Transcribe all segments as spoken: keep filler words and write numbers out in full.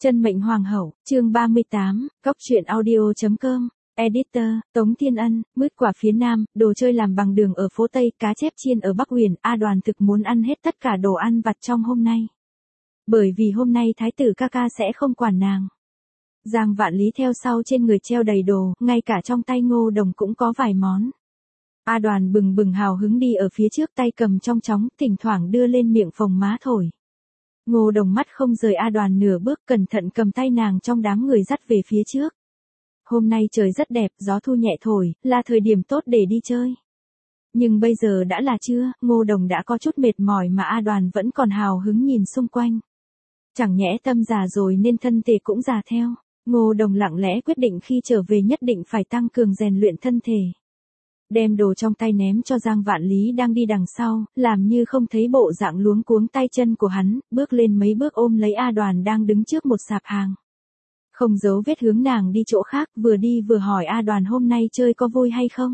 Chân mệnh hoàng hậu, chương ba mươi tám, cóc truyện audio chấm com, editor, Tống Thiên Ân, mứt quả phía nam, đồ chơi làm bằng đường ở phố Tây, cá chép chiên ở Bắc Huyền, A Đoàn thực muốn ăn hết tất cả đồ ăn vặt trong hôm nay. Bởi vì hôm nay thái tử ca ca sẽ không quản nàng. Giang Vạn Lý theo sau trên người treo đầy đồ, ngay cả trong tay Ngô Đồng cũng có vài món. A Đoàn bừng bừng hào hứng đi ở phía trước, tay cầm trong chóng, thỉnh thoảng đưa lên miệng phồng má thổi. Ngô Đồng mắt không rời A Đoàn nửa bước, cẩn thận cầm tay nàng trong đám người dắt về phía trước. Hôm nay trời rất đẹp, gió thu nhẹ thổi, là thời điểm tốt để đi chơi. Nhưng bây giờ đã là trưa, Ngô Đồng đã có chút mệt mỏi mà A Đoàn vẫn còn hào hứng nhìn xung quanh. Chẳng nhẽ tâm già rồi nên thân thể cũng già theo. Ngô Đồng lặng lẽ quyết định khi trở về nhất định phải tăng cường rèn luyện thân thể. Đem đồ trong tay ném cho Giang Vạn Lý đang đi đằng sau, làm như không thấy bộ dạng luống cuống tay chân của hắn, bước lên mấy bước ôm lấy A Đoàn đang đứng trước một sạp hàng. Không giấu vết hướng nàng đi chỗ khác, vừa đi vừa hỏi A Đoàn hôm nay chơi có vui hay không?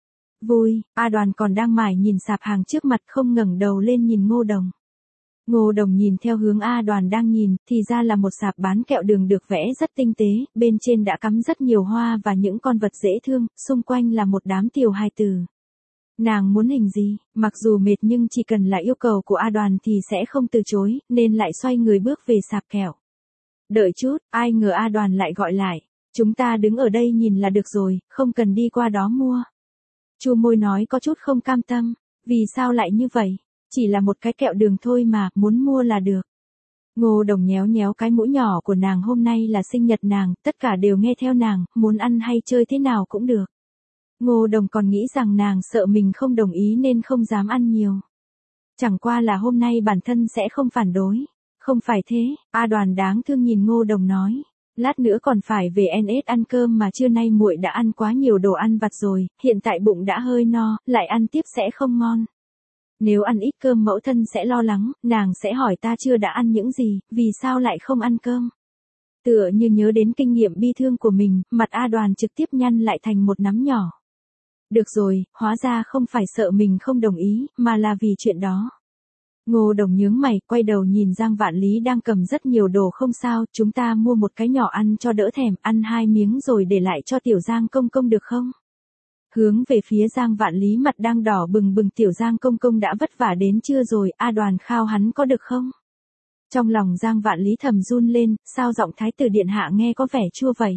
Vui, A Đoàn còn đang mải nhìn sạp hàng trước mặt không ngẩng đầu lên nhìn Ngô Đồng. Ngô Đồng nhìn theo hướng A Đoàn đang nhìn, thì ra là một sạp bán kẹo đường được vẽ rất tinh tế, bên trên đã cắm rất nhiều hoa và những con vật dễ thương, xung quanh là một đám tiểu hài tử. Nàng muốn hình gì, mặc dù mệt nhưng chỉ cần là yêu cầu của A Đoàn thì sẽ không từ chối, nên lại xoay người bước về sạp kẹo. Đợi chút, ai ngờ A Đoàn lại gọi lại, chúng ta đứng ở đây nhìn là được rồi, không cần đi qua đó mua. Chu môi nói có chút không cam tâm, vì sao lại như vậy? Chỉ là một cái kẹo đường thôi mà, muốn mua là được. Ngô Đồng nhéo nhéo cái mũi nhỏ của nàng, hôm nay là sinh nhật nàng, tất cả đều nghe theo nàng, muốn ăn hay chơi thế nào cũng được. Ngô Đồng còn nghĩ rằng nàng sợ mình không đồng ý nên không dám ăn nhiều. Chẳng qua là hôm nay bản thân sẽ không phản đối. Không phải thế, A Đoàn đáng thương nhìn Ngô Đồng nói. Lát nữa còn phải về en ét ăn cơm mà trưa nay muội đã ăn quá nhiều đồ ăn vặt rồi, hiện tại bụng đã hơi no, lại ăn tiếp sẽ không ngon. Nếu ăn ít cơm mẫu thân sẽ lo lắng, nàng sẽ hỏi ta chưa đã ăn những gì, vì sao lại không ăn cơm. Tựa như nhớ đến kinh nghiệm bi thương của mình, mặt A Đoàn trực tiếp nhăn lại thành một nắm nhỏ. Được rồi, hóa ra không phải sợ mình không đồng ý, mà là vì chuyện đó. Ngô Đồng nhướng mày, quay đầu nhìn Giang Vạn Lý đang cầm rất nhiều đồ. Không sao, chúng ta mua một cái nhỏ ăn cho đỡ thèm, ăn hai miếng rồi để lại cho tiểu Giang công công được không? Hướng về phía Giang Vạn Lý mặt đang đỏ bừng bừng, tiểu Giang công công đã vất vả đến chưa rồi, A Đoàn khao hắn có được không? Trong lòng Giang Vạn Lý thầm run lên, sao giọng thái tử điện hạ nghe có vẻ chua vậy?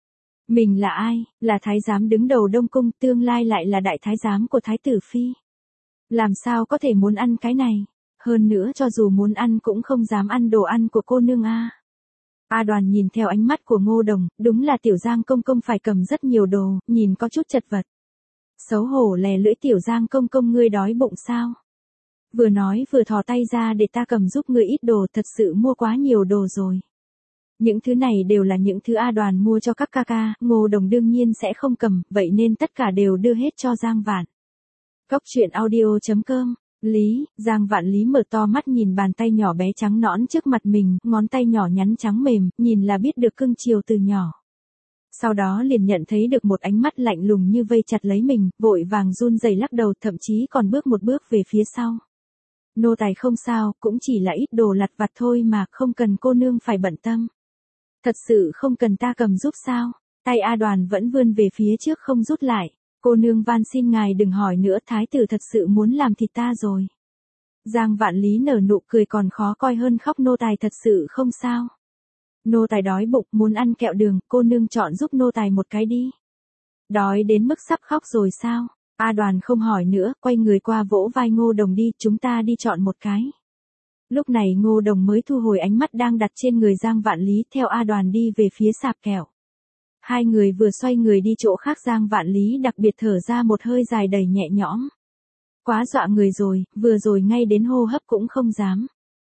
Mình là ai? Là thái giám đứng đầu Đông Cung, tương lai lại là đại thái giám của thái tử phi. Làm sao có thể muốn ăn cái này? Hơn nữa cho dù muốn ăn cũng không dám ăn đồ ăn của cô nương a. A Đoàn nhìn theo ánh mắt của Ngô Đồng, đúng là tiểu Giang công công phải cầm rất nhiều đồ, nhìn có chút chật vật. Xấu hổ lè lưỡi, tiểu Giang công công ngươi đói bụng sao? Vừa nói vừa thò tay ra để ta cầm giúp ngươi ít đồ, thật sự mua quá nhiều đồ rồi. Những thứ này đều là những thứ A Đoàn mua cho các ca ca, Ngô Đồng đương nhiên sẽ không cầm, vậy nên tất cả đều đưa hết cho Giang Vạn. Cóc truyện audio chấm com. Lý, Giang Vạn Lý mở to mắt nhìn bàn tay nhỏ bé trắng nõn trước mặt mình, ngón tay nhỏ nhắn trắng mềm, nhìn là biết được cưng chiều từ nhỏ. Sau đó liền nhận thấy được một ánh mắt lạnh lùng như vây chặt lấy mình, vội vàng run rẩy lắc đầu, thậm chí còn bước một bước về phía sau. Nô tài không sao, cũng chỉ là ít đồ lặt vặt thôi mà, không cần cô nương phải bận tâm. Thật sự không cần ta cầm giúp sao? Tay A Đoàn vẫn vươn về phía trước không rút lại. Cô nương van xin ngài đừng hỏi nữa, thái tử thật sự muốn làm thịt ta rồi. Giang Vạn Lý nở nụ cười còn khó coi hơn khóc, nô tài thật sự không sao. Nô tài đói bụng, muốn ăn kẹo đường, cô nương chọn giúp nô tài một cái đi. Đói đến mức sắp khóc rồi sao? A Đoàn không hỏi nữa, quay người qua vỗ vai Ngô Đồng, đi, chúng ta đi chọn một cái. Lúc này Ngô Đồng mới thu hồi ánh mắt đang đặt trên người Giang Vạn Lý, theo A Đoàn đi về phía sạp kẹo. Hai người vừa xoay người đi chỗ khác, Giang Vạn Lý đặc biệt thở ra một hơi dài đầy nhẹ nhõm. Quá dọa người rồi, vừa rồi ngay đến hô hấp cũng không dám.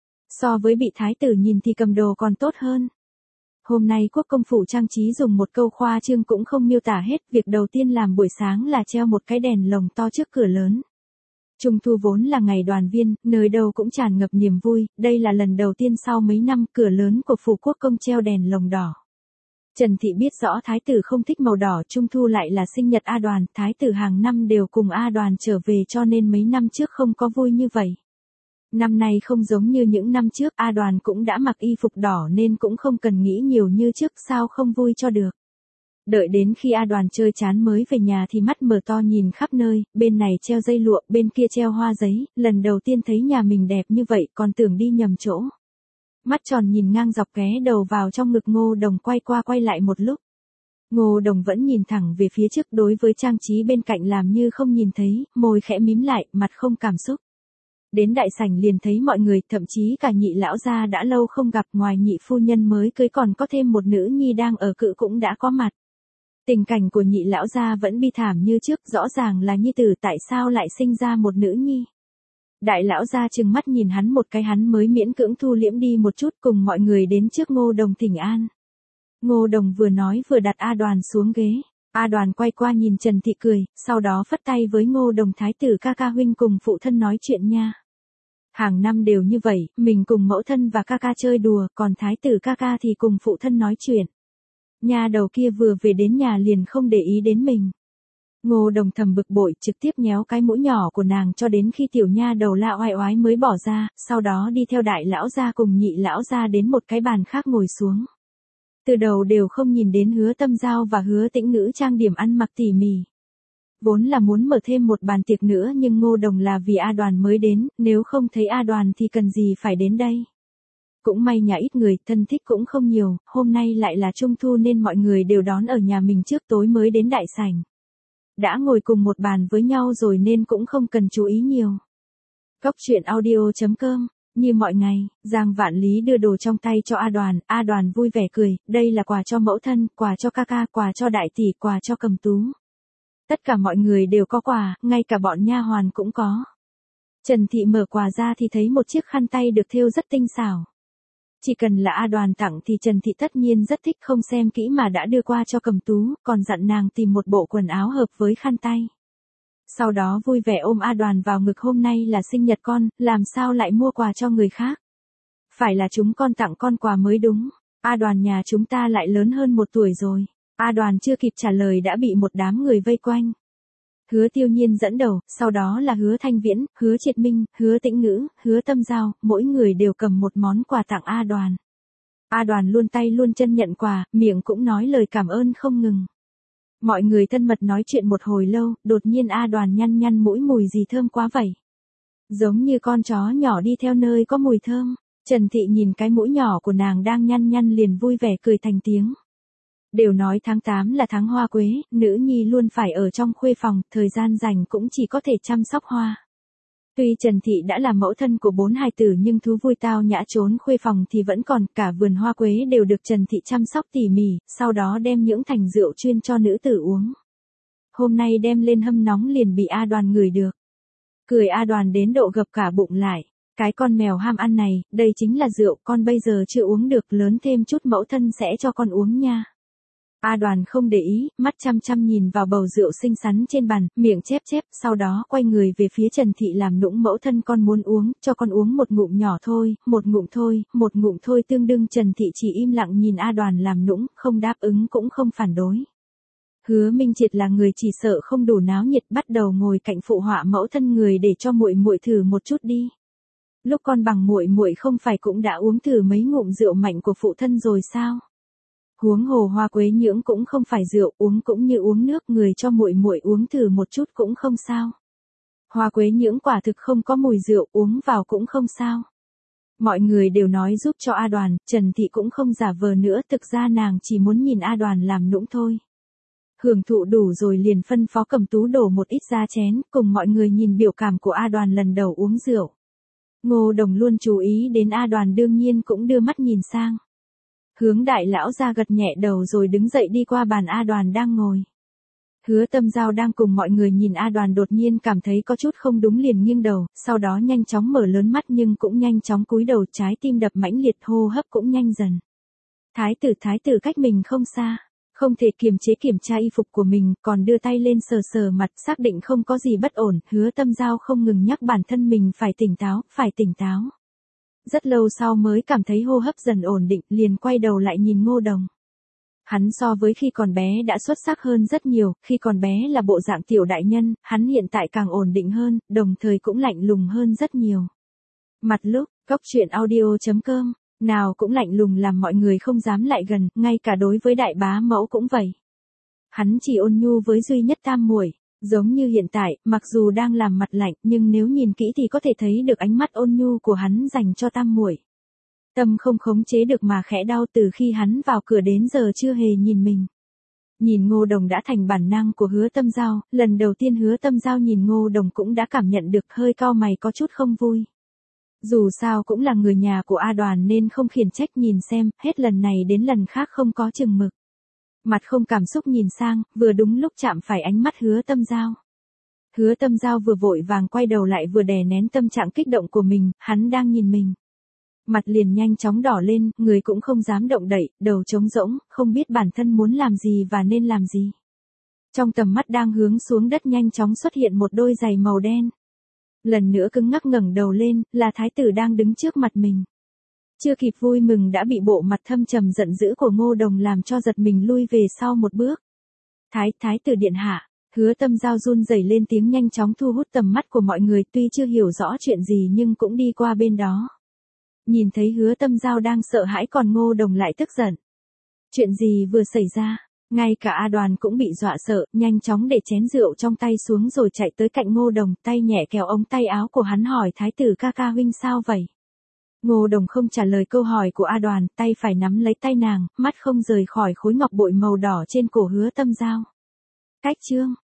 So với bị thái tử nhìn thì cầm đồ còn tốt hơn. Hôm nay quốc công phủ trang trí dùng một câu khoa trương cũng không miêu tả hết, việc đầu tiên làm buổi sáng là treo một cái đèn lồng to trước cửa lớn. Trung thu vốn là ngày đoàn viên, nơi đâu cũng tràn ngập niềm vui, đây là lần đầu tiên sau mấy năm cửa lớn của phủ quốc công treo đèn lồng đỏ. Trần Thị biết rõ thái tử không thích màu đỏ, trung thu lại là sinh nhật A Đoàn, thái tử hàng năm đều cùng A Đoàn trở về cho nên mấy năm trước không có vui như vậy. Năm nay không giống như những năm trước, A Đoàn cũng đã mặc y phục đỏ nên cũng không cần nghĩ nhiều như trước, sao không vui cho được. Đợi đến khi A Đoàn chơi chán mới về nhà thì mắt mở to nhìn khắp nơi, bên này treo dây lụa, bên kia treo hoa giấy, lần đầu tiên thấy nhà mình đẹp như vậy còn tưởng đi nhầm chỗ. Mắt tròn nhìn ngang dọc ghé đầu vào trong ngực Ngô Đồng quay qua quay lại một lúc. Ngô Đồng vẫn nhìn thẳng về phía trước, đối với trang trí bên cạnh làm như không nhìn thấy, môi khẽ mím lại, mặt không cảm xúc. Đến đại sảnh liền thấy mọi người, thậm chí cả Nhị lão gia đã lâu không gặp, ngoài Nhị phu nhân mới cưới còn có thêm một nữ nhi đang ở cự cũng đã có mặt. Tình cảnh của Nhị lão gia vẫn bi thảm như trước, rõ ràng là nhi tử tại sao lại sinh ra một nữ nhi. Đại lão gia trừng mắt nhìn hắn một cái, hắn mới miễn cưỡng thu liễm đi một chút, cùng mọi người đến trước Ngô Đồng thỉnh an. Ngô Đồng vừa nói vừa đặt A Đoàn xuống ghế. A Đoàn quay qua nhìn Trần Thị cười, sau đó phất tay với Ngô Đồng, thái tử ca ca huynh cùng phụ thân nói chuyện nha. Hàng năm đều như vậy, mình cùng mẫu thân và ca ca chơi đùa, còn thái tử ca ca thì cùng phụ thân nói chuyện. Nha đầu kia vừa về đến nhà liền không để ý đến mình. Ngô Đồng thầm bực bội, trực tiếp nhéo cái mũi nhỏ của nàng cho đến khi tiểu nha đầu la oai oái mới bỏ ra, sau đó đi theo đại lão gia cùng Nhị lão gia đến một cái bàn khác ngồi xuống. Từ đầu đều không nhìn đến Hứa Tâm Giao và Hứa Tĩnh Ngữ trang điểm ăn mặc tỉ mỉ. Vốn là muốn mở thêm một bàn tiệc nữa nhưng Ngô Đồng là vì A Đoàn mới đến, nếu không thấy A Đoàn thì cần gì phải đến đây. Cũng may nhà ít người, thân thích cũng không nhiều, hôm nay lại là Trung Thu nên mọi người đều đón ở nhà mình trước, tối mới đến đại sảnh. Đã ngồi cùng một bàn với nhau rồi nên cũng không cần chú ý nhiều. Góc truyện audio chấm com. Như mọi ngày, Giang Vạn Lý đưa đồ trong tay cho A Đoàn, A Đoàn vui vẻ cười, đây là quà cho mẫu thân, quà cho ca ca, quà cho đại tỷ, quà cho Cầm Tú. Tất cả mọi người đều có quà, ngay cả bọn nha hoàn cũng có. Trần Thị mở quà ra thì thấy một chiếc khăn tay được thêu rất tinh xảo. Chỉ cần là A Đoàn tặng thì Trần Thị tất nhiên rất thích, không xem kỹ mà đã đưa qua cho Cầm Tú, còn dặn nàng tìm một bộ quần áo hợp với khăn tay. Sau đó vui vẻ ôm A Đoàn vào ngực, hôm nay là sinh nhật con, làm sao lại mua quà cho người khác. Phải là chúng con tặng con quà mới đúng, A Đoàn nhà chúng ta lại lớn hơn một tuổi rồi. A Đoàn chưa kịp trả lời đã bị một đám người vây quanh. Hứa Tiêu Nhiên dẫn đầu, sau đó là Hứa Thanh Viễn, Hứa Triệt Minh, Hứa Tĩnh Ngữ, Hứa Tâm Giao, mỗi người đều cầm một món quà tặng A Đoàn. A Đoàn luôn tay luôn chân nhận quà, miệng cũng nói lời cảm ơn không ngừng. Mọi người thân mật nói chuyện một hồi lâu, đột nhiên A Đoàn nhăn nhăn mũi, mùi gì thơm quá vậy. Giống như con chó nhỏ đi theo nơi có mùi thơm. Trần Thị nhìn cái mũi nhỏ của nàng đang nhăn nhăn liền vui vẻ cười thành tiếng. Đều nói tháng tám là tháng hoa quế, nữ nhi luôn phải ở trong khuê phòng, thời gian rảnh cũng chỉ có thể chăm sóc hoa. Tuy Trần Thị đã là mẫu thân của bốn hài tử nhưng thú vui tao nhã trốn khuê phòng thì vẫn còn, cả vườn hoa quế đều được Trần Thị chăm sóc tỉ mỉ, sau đó đem những thành rượu chuyên cho nữ tử uống. Hôm nay đem lên hâm nóng liền bị A Đoàn ngửi được. Cười A Đoàn đến độ gập cả bụng lại. Cái con mèo ham ăn này, đây chính là rượu, con bây giờ chưa uống được, lớn thêm chút mẫu thân sẽ cho con uống nha. A Đoàn không để ý, mắt chăm chăm nhìn vào bầu rượu xinh xắn trên bàn, miệng chép chép, sau đó quay người về phía Trần Thị làm nũng, mẫu thân con muốn uống, cho con uống một ngụm nhỏ thôi, một ngụm thôi, một ngụm thôi tương đương. Trần Thị chỉ im lặng nhìn A Đoàn làm nũng, không đáp ứng cũng không phản đối. Hứa Minh Triệt là người chỉ sợ không đủ náo nhiệt, bắt đầu ngồi cạnh phụ họa mẫu thân người để cho muội muội thử một chút đi. Lúc con bằng muội muội không phải cũng đã uống thử mấy ngụm rượu mạnh của phụ thân rồi sao? Huống hồ hoa quế nhưỡng cũng không phải rượu, uống cũng như uống nước, người cho muội muội uống thử một chút cũng không sao. Hoa quế nhưỡng quả thực không có mùi rượu, uống vào cũng không sao. Mọi người đều nói giúp cho A Đoàn, Trần Thị cũng không giả vờ nữa, thực ra nàng chỉ muốn nhìn A Đoàn làm nũng thôi. Hưởng thụ đủ rồi liền phân phó Cầm Tú đổ một ít ra chén, cùng mọi người nhìn biểu cảm của A Đoàn lần đầu uống rượu. Ngô Đồng luôn chú ý đến A Đoàn đương nhiên cũng đưa mắt nhìn sang. Hướng đại lão ra gật nhẹ đầu rồi đứng dậy đi qua bàn A Đoàn đang ngồi. Hứa Tâm Giao đang cùng mọi người nhìn A Đoàn đột nhiên cảm thấy có chút không đúng liền nghiêng đầu, sau đó nhanh chóng mở lớn mắt nhưng cũng nhanh chóng cúi đầu, trái tim đập mãnh liệt, hô hấp cũng nhanh dần. Thái tử thái tử cách mình không xa, không thể kiềm chế kiểm tra y phục của mình, còn đưa tay lên sờ sờ mặt xác định không có gì bất ổn, Hứa Tâm Giao không ngừng nhắc bản thân mình phải tỉnh táo, phải tỉnh táo. Rất lâu sau mới cảm thấy hô hấp dần ổn định, liền quay đầu lại nhìn Ngô Đồng. Hắn so với khi còn bé đã xuất sắc hơn rất nhiều, khi còn bé là bộ dạng tiểu đại nhân, hắn hiện tại càng ổn định hơn, đồng thời cũng lạnh lùng hơn rất nhiều. Mặt lúc, cóc truyện audio.com, nào cũng lạnh lùng làm mọi người không dám lại gần, ngay cả đối với đại bá mẫu cũng vậy. Hắn chỉ ôn nhu với duy nhất tam muội, giống như hiện tại, mặc dù đang làm mặt lạnh, nhưng nếu nhìn kỹ thì có thể thấy được ánh mắt ôn nhu của hắn dành cho tam muội. Tâm không khống chế được mà khẽ đau từ khi hắn vào cửa đến giờ chưa hề nhìn mình. Nhìn Ngô Đồng đã thành bản năng của Hứa Tâm Giao, lần đầu tiên Hứa Tâm Giao nhìn Ngô Đồng cũng đã cảm nhận được hơi cau mày có chút không vui. Dù sao cũng là người nhà của A Đoàn nên không khiển trách nhìn xem, hết lần này đến lần khác không có chừng mực. Mặt không cảm xúc nhìn sang, vừa đúng lúc chạm phải ánh mắt Hứa Tâm Giao. Hứa Tâm Giao vừa vội vàng quay đầu lại vừa đè nén tâm trạng kích động của mình, hắn đang nhìn mình. Mặt liền nhanh chóng đỏ lên, người cũng không dám động đậy, đầu trống rỗng, không biết bản thân muốn làm gì và nên làm gì. Trong tầm mắt đang hướng xuống đất nhanh chóng xuất hiện một đôi giày màu đen. Lần nữa cứng ngắc ngẩng đầu lên, là thái tử đang đứng trước mặt mình. Chưa kịp vui mừng đã bị bộ mặt thâm trầm giận dữ của Ngô Đồng làm cho giật mình lui về sau một bước. Thái, thái tử điện hạ, Hứa Tâm Giao run rẩy lên tiếng nhanh chóng thu hút tầm mắt của mọi người, tuy chưa hiểu rõ chuyện gì nhưng cũng đi qua bên đó. Nhìn thấy Hứa Tâm Giao đang sợ hãi còn Ngô Đồng lại tức giận. Chuyện gì vừa xảy ra? Ngay cả A Đoàn cũng bị dọa sợ, nhanh chóng để chén rượu trong tay xuống rồi chạy tới cạnh Ngô Đồng, tay nhẹ kéo ống tay áo của hắn hỏi thái tử ca ca huynh sao vậy? Ngô Đồng không trả lời câu hỏi của A Đoàn, tay phải nắm lấy tay nàng, mắt không rời khỏi khối ngọc bội màu đỏ trên cổ Hứa Tâm Giao. Cách chương